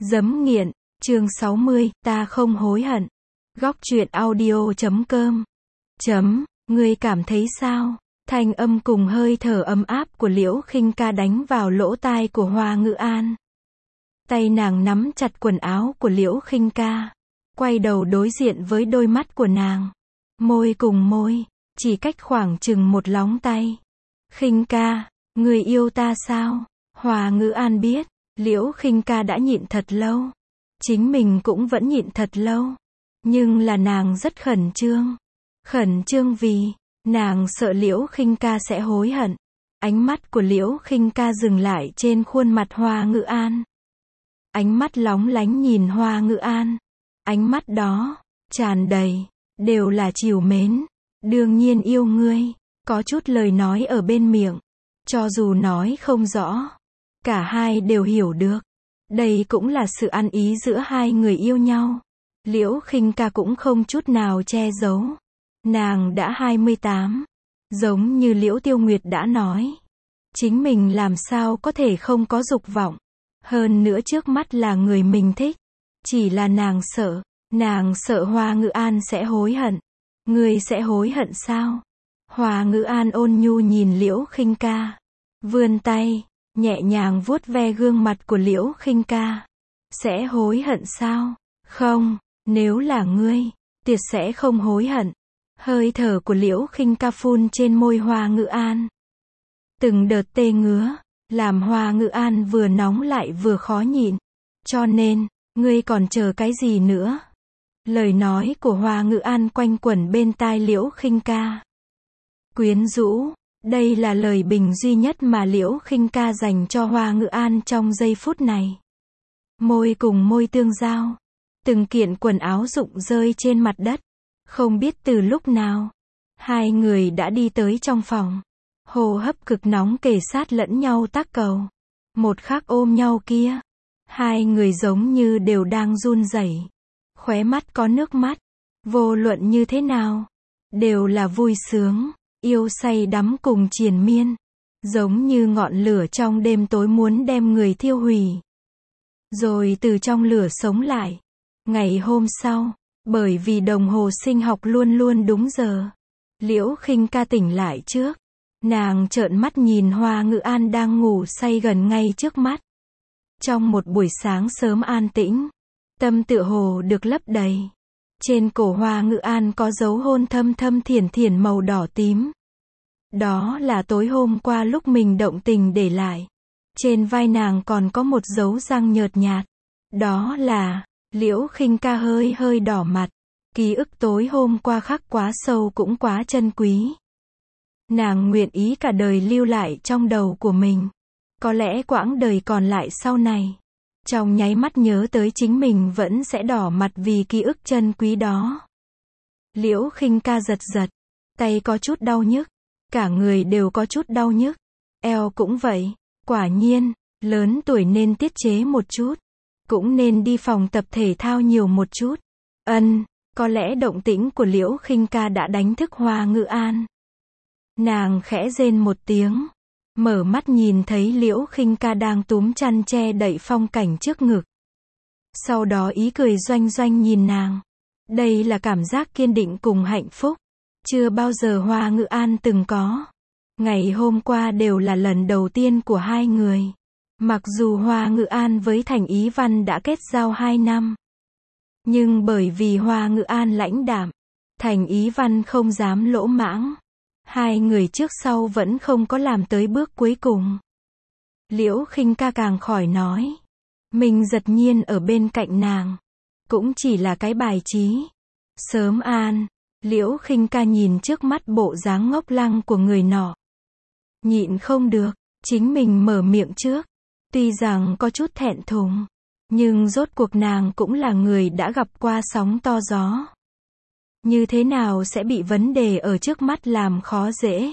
Dấm nghiện, chương 60, ta không hối hận. Góc truyện audio.com. Ngươi cảm thấy sao? Thanh âm cùng hơi thở ấm áp của Liễu Khinh Ca đánh vào lỗ tai của Hoa Ngữ An. Tay nàng nắm chặt quần áo của Liễu Khinh Ca, quay đầu đối diện với đôi mắt của nàng. Môi cùng môi, chỉ cách khoảng chừng một lóng tay. Khinh Ca, người yêu ta sao? Hoa Ngữ An biết, Liễu Khinh Ca đã nhịn thật lâu. Chính mình cũng vẫn nhịn thật lâu. Nhưng là nàng rất khẩn trương. Khẩn trương vì, nàng sợ Liễu Khinh Ca sẽ hối hận. Ánh mắt của Liễu Khinh Ca dừng lại trên khuôn mặt Hoa Ngữ An. Ánh mắt lóng lánh nhìn Hoa Ngữ An. Ánh mắt đó, tràn đầy, đều là trìu mến. Đương nhiên yêu ngươi. Có chút lời nói ở bên miệng. Cho dù nói không rõ, cả hai đều hiểu được. Đây cũng là sự ăn ý giữa hai người yêu nhau. Liễu Khinh Ca cũng không chút nào che giấu. Nàng đã 28. Giống như Liễu Tiêu Nguyệt đã nói. Chính mình làm sao có thể không có dục vọng. Hơn nữa trước mắt là người mình thích. Chỉ là nàng sợ Hoa Ngữ An sẽ hối hận. Ngươi sẽ hối hận sao? Hoa Ngữ An ôn nhu nhìn Liễu Khinh Ca. Vươn tay, nhẹ nhàng vuốt ve gương mặt của Liễu Khinh Ca. Sẽ hối hận sao? Không, nếu là ngươi, tuyệt sẽ không hối hận. Hơi thở của Liễu Khinh Ca phun trên môi Hoa Ngữ An. Từng đợt tê ngứa, làm Hoa Ngữ An vừa nóng lại vừa khó nhịn. Cho nên, ngươi còn chờ cái gì nữa? Lời nói của Hoa Ngữ An quanh quẩn bên tai Liễu Khinh Ca. Quyến rũ, đây là lời bình duy nhất mà Liễu Khinh Ca dành cho Hoa Ngữ An trong giây phút này. Môi cùng môi tương giao. Từng kiện quần áo rụng rơi trên mặt đất. Không biết từ lúc nào, hai người đã đi tới trong phòng. Hô hấp cực nóng kề sát lẫn nhau tác cầu. Một khắc ôm nhau kia. Hai người giống như đều đang run rẩy. Khóe mắt có nước mắt. Vô luận như thế nào, đều là vui sướng, yêu say đắm cùng triền miên. Giống như ngọn lửa trong đêm tối muốn đem người thiêu hủy. Rồi từ trong lửa sống lại. Ngày hôm sau, bởi vì đồng hồ sinh học luôn luôn đúng giờ, Liễu Khinh Ca tỉnh lại trước. Nàng trợn mắt nhìn Hoa Ngữ An đang ngủ say gần ngay trước mắt. Trong một buổi sáng sớm an tĩnh, tâm tựa hồ được lấp đầy. Trên cổ Hoa Ngữ An có dấu hôn thâm thâm thiển thiển màu đỏ tím. Đó là tối hôm qua lúc mình động tình để lại. Trên vai nàng còn có một dấu răng nhợt nhạt. Đó là, Liễu Khinh Ca hơi hơi đỏ mặt. Ký ức tối hôm qua khắc quá sâu cũng quá chân quý. Nàng nguyện ý cả đời lưu lại trong đầu của mình. Có lẽ quãng đời còn lại sau này, trong nháy mắt nhớ tới chính mình vẫn sẽ đỏ mặt vì ký ức chân quý đó. Liễu Khinh Ca giật giật. Tay có chút đau nhức. Cả người đều có chút đau nhức. Eo cũng vậy. Quả nhiên, lớn tuổi nên tiết chế một chút. Cũng nên đi phòng tập thể thao nhiều một chút. Có lẽ động tĩnh của Liễu Khinh Ca đã đánh thức Hoa Ngữ An. Nàng khẽ rên một tiếng. Mở mắt nhìn thấy Liễu Khinh Ca đang túm chăn che đậy phong cảnh trước ngực. Sau đó ý cười doanh doanh nhìn nàng. Đây là cảm giác kiên định cùng hạnh phúc. Chưa bao giờ Hoa Ngữ An từng có. Ngày hôm qua đều là lần đầu tiên của hai người. Mặc dù Hoa Ngữ An với Thành Ý Văn đã kết giao 2 năm. Nhưng bởi vì Hoa Ngữ An lãnh đạm, Thành Ý Văn không dám lỗ mãng. Hai người trước sau vẫn không có làm tới bước cuối cùng. Liễu Khinh Ca càng khỏi nói. Mình giật nhiên ở bên cạnh nàng. Cũng chỉ là cái bài trí. Sớm an. Liễu Khinh Ca nhìn trước mắt bộ dáng ngốc lăng của người nọ. Nhịn không được, chính mình mở miệng trước. Tuy rằng có chút thẹn thùng, nhưng rốt cuộc nàng cũng là người đã gặp qua sóng to gió. Như thế nào sẽ bị vấn đề ở trước mắt làm khó dễ.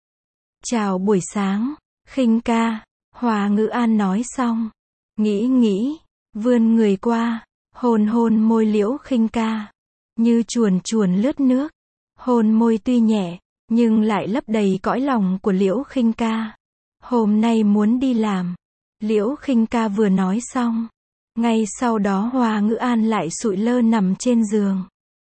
Chào buổi sáng, Khinh Ca. Hoa Ngữ An nói xong. Nghĩ, vươn người qua, hôn hôn môi Liễu Khinh Ca. Như chuồn chuồn lướt nước. Hôn môi tuy nhẹ, nhưng lại lấp đầy cõi lòng của Liễu Khinh Ca. Hôm nay muốn đi làm. Liễu Khinh Ca vừa nói xong, Ngay sau đó Hoa Ngữ An lại sụi lơ nằm trên giường.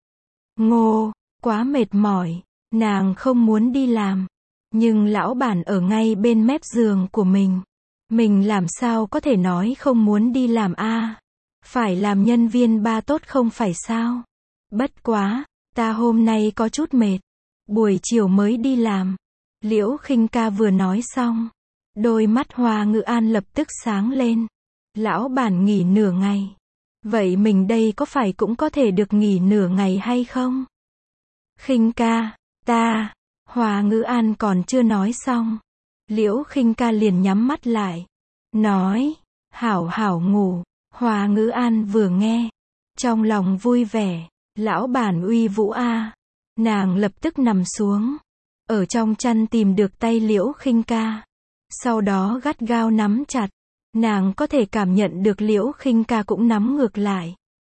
Ngô, quá mệt mỏi, nàng không muốn đi làm. Nhưng lão bản ở ngay bên mép giường của mình làm sao có thể nói không muốn đi làm a? Phải làm nhân viên ba tốt không phải sao? Bất quá, ta hôm nay có chút mệt, buổi chiều mới đi làm. Liễu Khinh Ca vừa nói xong, đôi mắt Hoa Ngữ An lập tức sáng lên. Lão bản nghỉ nửa ngày. Vậy mình đây có phải cũng có thể được nghỉ nửa ngày hay không? Khinh Ca, ta, Hoa Ngữ An còn chưa nói xong. Liễu Khinh Ca liền nhắm mắt lại. Nói, hảo hảo ngủ. Hoa Ngữ An vừa nghe, trong lòng vui vẻ. Lão bản uy vũ a. Nàng lập tức nằm xuống. Ở trong chăn tìm được tay Liễu Khinh Ca. Sau đó gắt gao nắm chặt. Nàng có thể cảm nhận được Liễu Khinh Ca cũng nắm ngược lại.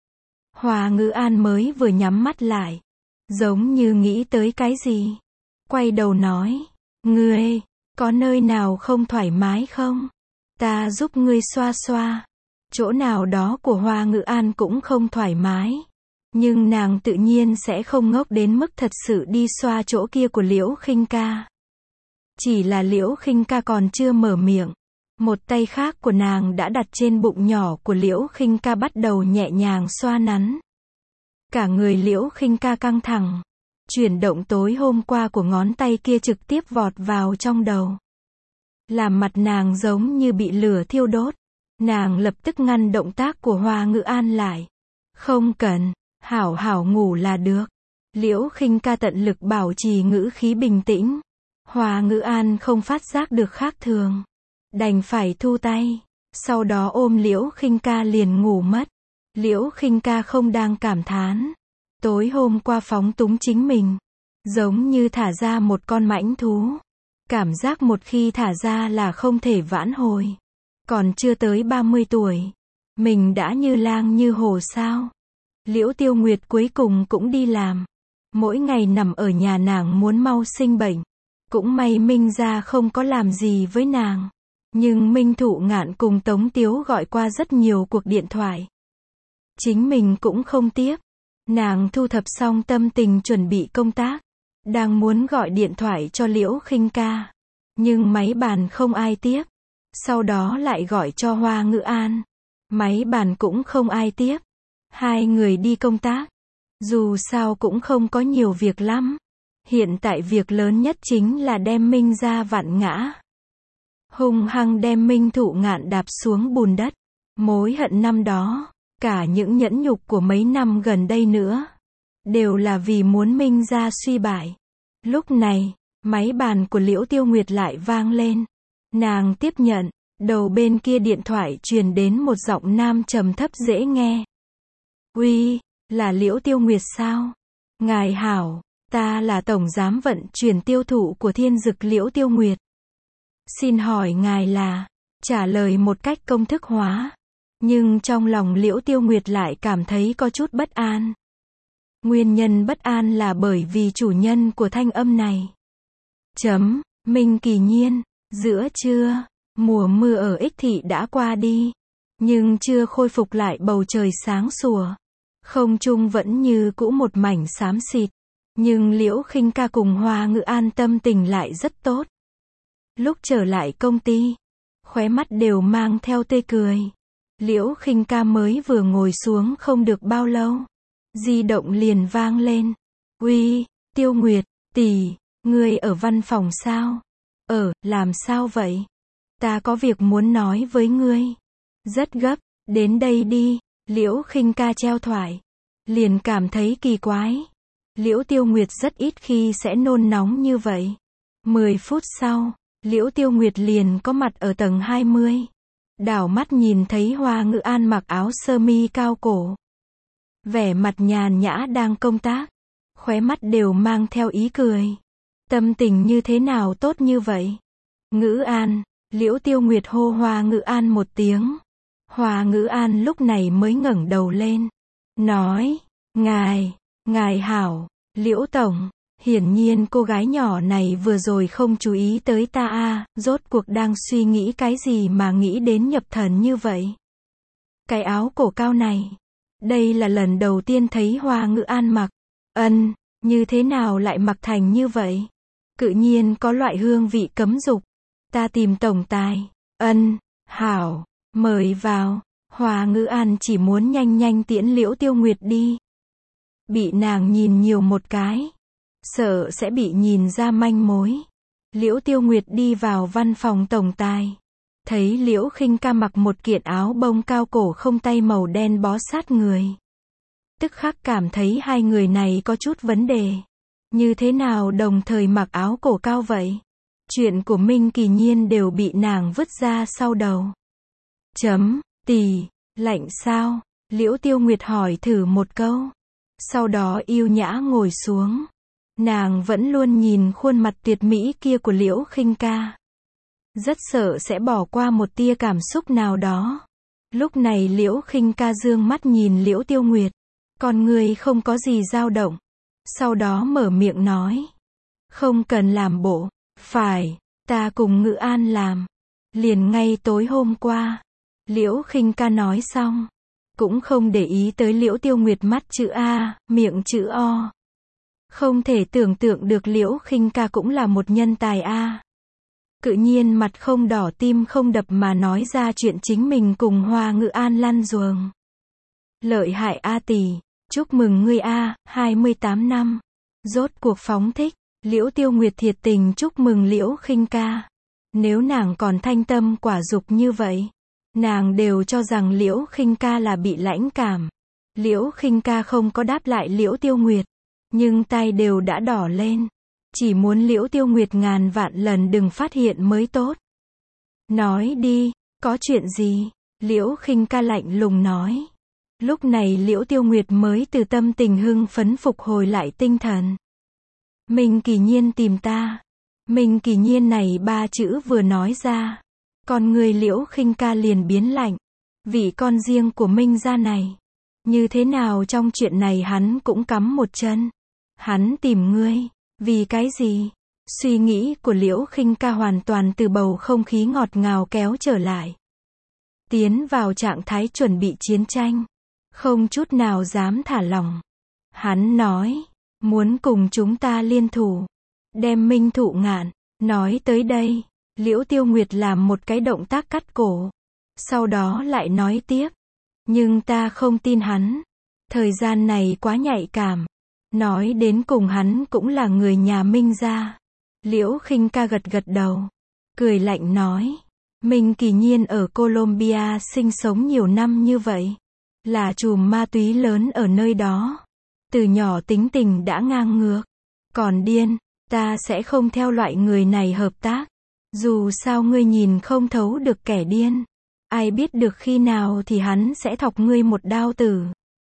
Hoa Ngữ An mới vừa nhắm mắt lại, giống như nghĩ tới cái gì. Quay đầu nói, ngươi, có nơi nào không thoải mái không? Ta giúp ngươi xoa xoa. Chỗ nào đó của Hoa Ngữ An cũng không thoải mái. Nhưng nàng tự nhiên sẽ không ngốc đến mức thật sự đi xoa chỗ kia của Liễu Khinh Ca. Chỉ là Liễu Khinh Ca còn chưa mở miệng. Một tay khác của nàng đã đặt trên bụng nhỏ của Liễu Khinh Ca bắt đầu nhẹ nhàng xoa nắn. Cả người Liễu Khinh Ca căng thẳng. Chuyển động tối hôm qua của ngón tay kia trực tiếp vọt vào trong đầu. Làm mặt nàng giống như bị lửa thiêu đốt. Nàng lập tức ngăn động tác của Hoa Ngữ An lại. Không cần, hảo hảo ngủ là được. Liễu Khinh Ca tận lực bảo trì ngữ khí bình tĩnh. Hoa Ngữ An không phát giác được khác thường. Đành phải thu tay. Sau đó ôm Liễu Khinh Ca liền ngủ mất. Liễu Khinh Ca không đang cảm thán. Tối hôm qua phóng túng chính mình. Giống như thả ra một con mãnh thú. Cảm giác một khi thả ra là không thể vãn hồi. Còn chưa tới 30 tuổi. Mình đã như lang như hổ sao. Liễu Tiêu Nguyệt cuối cùng cũng đi làm. Mỗi ngày nằm ở nhà nàng muốn mau sinh bệnh. Cũng may Minh gia không có làm gì với nàng. Nhưng Minh Thụ Ngạn cùng Tống Tiếu gọi qua rất nhiều cuộc điện thoại. Chính mình cũng không tiếp. Nàng thu thập xong tâm tình chuẩn bị công tác. Đang muốn gọi điện thoại cho Liễu Khinh Ca. Nhưng máy bàn không ai tiếp. Sau đó lại gọi cho Hoa Ngữ An. Máy bàn cũng không ai tiếp. Hai người đi công tác. Dù sao cũng không có nhiều việc lắm. Hiện tại việc lớn nhất chính là đem Minh gia vặn ngã. Hung hăng đem Minh Thụ Ngạn đạp xuống bùn đất. Mối hận năm đó, cả những nhẫn nhục của mấy năm gần đây nữa, đều là vì muốn Minh gia suy bại. Lúc này, máy bàn của Liễu Tiêu Nguyệt lại vang lên. Nàng tiếp nhận, đầu bên kia điện thoại truyền đến một giọng nam trầm thấp dễ nghe. Uy, là Liễu Tiêu Nguyệt sao? Ngài hảo, ta là tổng giám vận chuyển tiêu thụ của Thiên Dực Liễu Tiêu Nguyệt. Xin hỏi ngài là, trả lời một cách công thức hóa. Nhưng trong lòng Liễu Tiêu Nguyệt lại cảm thấy có chút bất an. Nguyên nhân bất an là bởi vì chủ nhân của thanh âm này. Minh Kỳ Nhiên, giữa trưa, mùa mưa ở Ích Thị đã qua đi. Nhưng chưa khôi phục lại bầu trời sáng sủa. Không trung vẫn như cũ một mảnh xám xịt. Nhưng Liễu Khinh Ca cùng Hoa Ngữ An tâm tình lại rất tốt. Lúc trở lại công ty, khóe mắt đều mang theo tươi cười. Liễu Khinh Ca mới vừa ngồi xuống không được bao lâu. Di động liền vang lên. Uy, Tiêu Nguyệt, tỷ, ngươi ở văn phòng sao? Làm sao vậy? Ta có việc muốn nói với ngươi. Rất gấp, đến đây đi. Liễu Khinh Ca treo thoại. Liền cảm thấy kỳ quái. Liễu Tiêu Nguyệt rất ít khi sẽ nôn nóng như vậy. 10 phút sau, Liễu Tiêu Nguyệt liền có mặt ở tầng 20. Đảo mắt nhìn thấy Hoa Ngữ An mặc áo sơ mi cao cổ. Vẻ mặt nhàn nhã đang công tác. Khóe mắt đều mang theo ý cười. Tâm tình như thế nào tốt như vậy? Ngữ An, Liễu Tiêu Nguyệt hô Hoa Ngữ An một tiếng. Hoa Ngữ An lúc này mới ngẩng đầu lên. Nói, ngài hảo, Liễu Tổng. Hiển nhiên cô gái nhỏ này vừa rồi không chú ý tới ta a, rốt cuộc đang suy nghĩ cái gì mà nghĩ đến nhập thần như vậy. Cái áo cổ cao này. Đây là lần đầu tiên thấy Hoa Ngữ An mặc. Như thế nào lại mặc thành như vậy? Tự nhiên có loại hương vị cấm dục. Ta tìm tổng tài. Hảo, mời vào. Hoa Ngữ An chỉ muốn nhanh nhanh tiễn Liễu Tiêu Nguyệt đi. Bị nàng nhìn nhiều một cái. Sợ sẽ bị nhìn ra manh mối. Liễu Tiêu Nguyệt đi vào văn phòng tổng tài. Thấy Liễu Khinh Ca mặc một kiện áo bông cao cổ không tay màu đen bó sát người. Tức khắc cảm thấy hai người này có chút vấn đề. Như thế nào đồng thời mặc áo cổ cao vậy? Chuyện của Minh Kỳ Nhiên đều bị nàng vứt ra sau đầu. Tì, lạnh sao? Liễu Tiêu Nguyệt hỏi thử một câu. Sau đó yêu nhã ngồi xuống. Nàng vẫn luôn nhìn khuôn mặt tuyệt mỹ kia của Liễu Khinh Ca. Rất sợ sẽ bỏ qua một tia cảm xúc nào đó. Lúc này Liễu Khinh Ca dương mắt nhìn Liễu Tiêu Nguyệt. Con người không có gì dao động. Sau đó mở miệng nói. Không cần làm bộ. Phải, ta cùng Ngữ An làm. Liền ngay tối hôm qua. Liễu Khinh Ca nói xong. Cũng không để ý tới Liễu Tiêu Nguyệt mắt chữ A, miệng chữ O. Không thể tưởng tượng được Liễu Khinh Ca cũng là một nhân tài A. Tự nhiên mặt không đỏ tim không đập mà nói ra chuyện chính mình cùng Hoa Ngữ An lăn giường. Lợi hại A tỷ, chúc mừng ngươi A, 28 năm. Rốt cuộc phóng thích. Liễu Tiêu Nguyệt thiệt tình chúc mừng Liễu Khinh Ca. Nếu nàng còn thanh tâm quả dục như vậy, nàng đều cho rằng Liễu Khinh Ca là bị lãnh cảm. Liễu Khinh Ca không có đáp lại Liễu Tiêu Nguyệt, nhưng tai đều đã đỏ lên. Chỉ muốn Liễu Tiêu Nguyệt ngàn vạn lần đừng phát hiện mới tốt. Nói đi, có chuyện gì? Liễu Khinh Ca lạnh lùng nói. Lúc này Liễu Tiêu Nguyệt mới từ tâm tình hưng phấn phục hồi lại tinh thần. Minh Kỳ Nhiên tìm ta. Minh Kỳ Nhiên này ba chữ vừa nói ra. Con người Liễu Khinh Ca liền biến lạnh. Vị con riêng của Minh gia này. Như thế nào trong chuyện này hắn cũng cắm một chân. Hắn tìm ngươi. Vì cái gì? Suy nghĩ của Liễu Khinh Ca hoàn toàn từ bầu không khí ngọt ngào kéo trở lại. Tiến vào trạng thái chuẩn bị chiến tranh. Không chút nào dám thả lỏng. Hắn nói. Muốn cùng chúng ta liên thủ. Đem Minh Thụ Ngạn. Nói tới đây. Liễu Tiêu Nguyệt làm một cái động tác cắt cổ. Sau đó lại nói tiếp. Nhưng ta không tin hắn. Thời gian này quá nhạy cảm. Nói đến cùng hắn cũng là người nhà Minh gia. Liễu Khinh Ca gật gật đầu. Cười lạnh nói. Minh Kỳ Nhiên ở Colombia sinh sống nhiều năm như vậy. Là chùm ma túy lớn ở nơi đó. Từ nhỏ tính tình đã ngang ngược. Còn điên, ta sẽ không theo loại người này hợp tác. Dù sao ngươi nhìn không thấu được kẻ điên. Ai biết được khi nào thì hắn sẽ thọc ngươi một đao tử.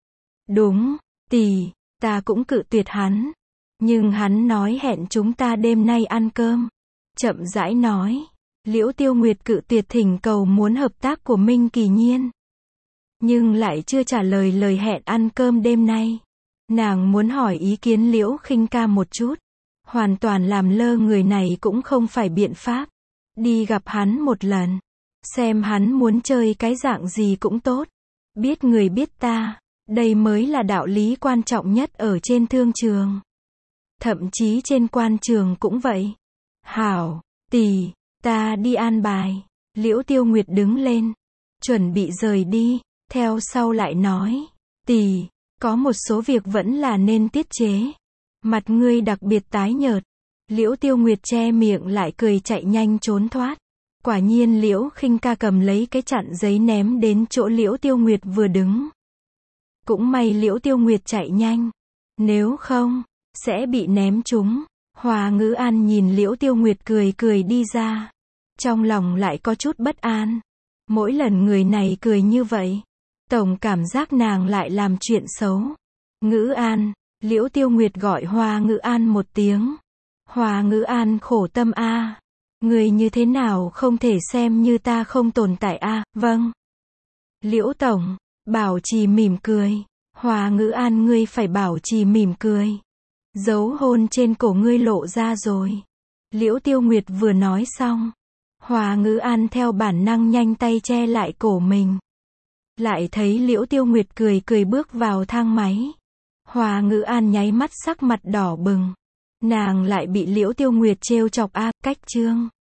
Đúng, tỷ, ta cũng cự tuyệt hắn. Nhưng hắn nói hẹn chúng ta đêm nay ăn cơm. Chậm rãi nói. Liễu Tiêu Nguyệt cự tuyệt thỉnh cầu muốn hợp tác của Minh Kỳ Nhiên. Nhưng lại chưa trả lời lời hẹn ăn cơm đêm nay. Nàng muốn hỏi ý kiến Liễu Khinh Ca một chút. Hoàn toàn làm lơ người này cũng không phải biện pháp. Đi gặp hắn một lần. Xem hắn muốn chơi cái dạng gì cũng tốt. Biết người biết ta. Đây mới là đạo lý quan trọng nhất ở trên thương trường. Thậm chí trên quan trường cũng vậy. Hảo, tỷ, ta đi an bài. Liễu Tiêu Nguyệt đứng lên. Chuẩn bị rời đi. Theo sau lại nói. Tỷ, có một số việc vẫn là nên tiết chế. Mặt ngươi đặc biệt tái nhợt. Liễu Tiêu Nguyệt che miệng lại cười chạy nhanh trốn thoát. Quả nhiên Liễu Khinh Ca cầm lấy cái chặn giấy ném đến chỗ Liễu Tiêu Nguyệt vừa đứng. Cũng may Liễu Tiêu Nguyệt chạy nhanh. Nếu không, sẽ bị ném trúng. Hoa Ngữ An nhìn Liễu Tiêu Nguyệt cười cười đi ra. Trong lòng lại có chút bất an. Mỗi lần người này cười như vậy. Tổng cảm giác nàng lại làm chuyện xấu. Ngữ An. Liễu Tiêu Nguyệt gọi Hoa Ngữ An một tiếng. Hoa Ngữ An khổ tâm a. Người như thế nào không thể xem như ta không tồn tại a. Vâng. Liễu Tổng. Bảo trì mỉm cười. Hoa Ngữ An ngươi phải bảo trì mỉm cười. Dấu hôn trên cổ ngươi lộ ra rồi. Liễu Tiêu Nguyệt vừa nói xong. Hoa Ngữ An theo bản năng nhanh tay che lại cổ mình. Lại thấy Liễu Tiêu Nguyệt cười cười bước vào thang máy. Hoa Ngữ An nháy mắt sắc mặt đỏ bừng. Nàng lại bị Liễu Tiêu Nguyệt trêu chọc a, cách chương.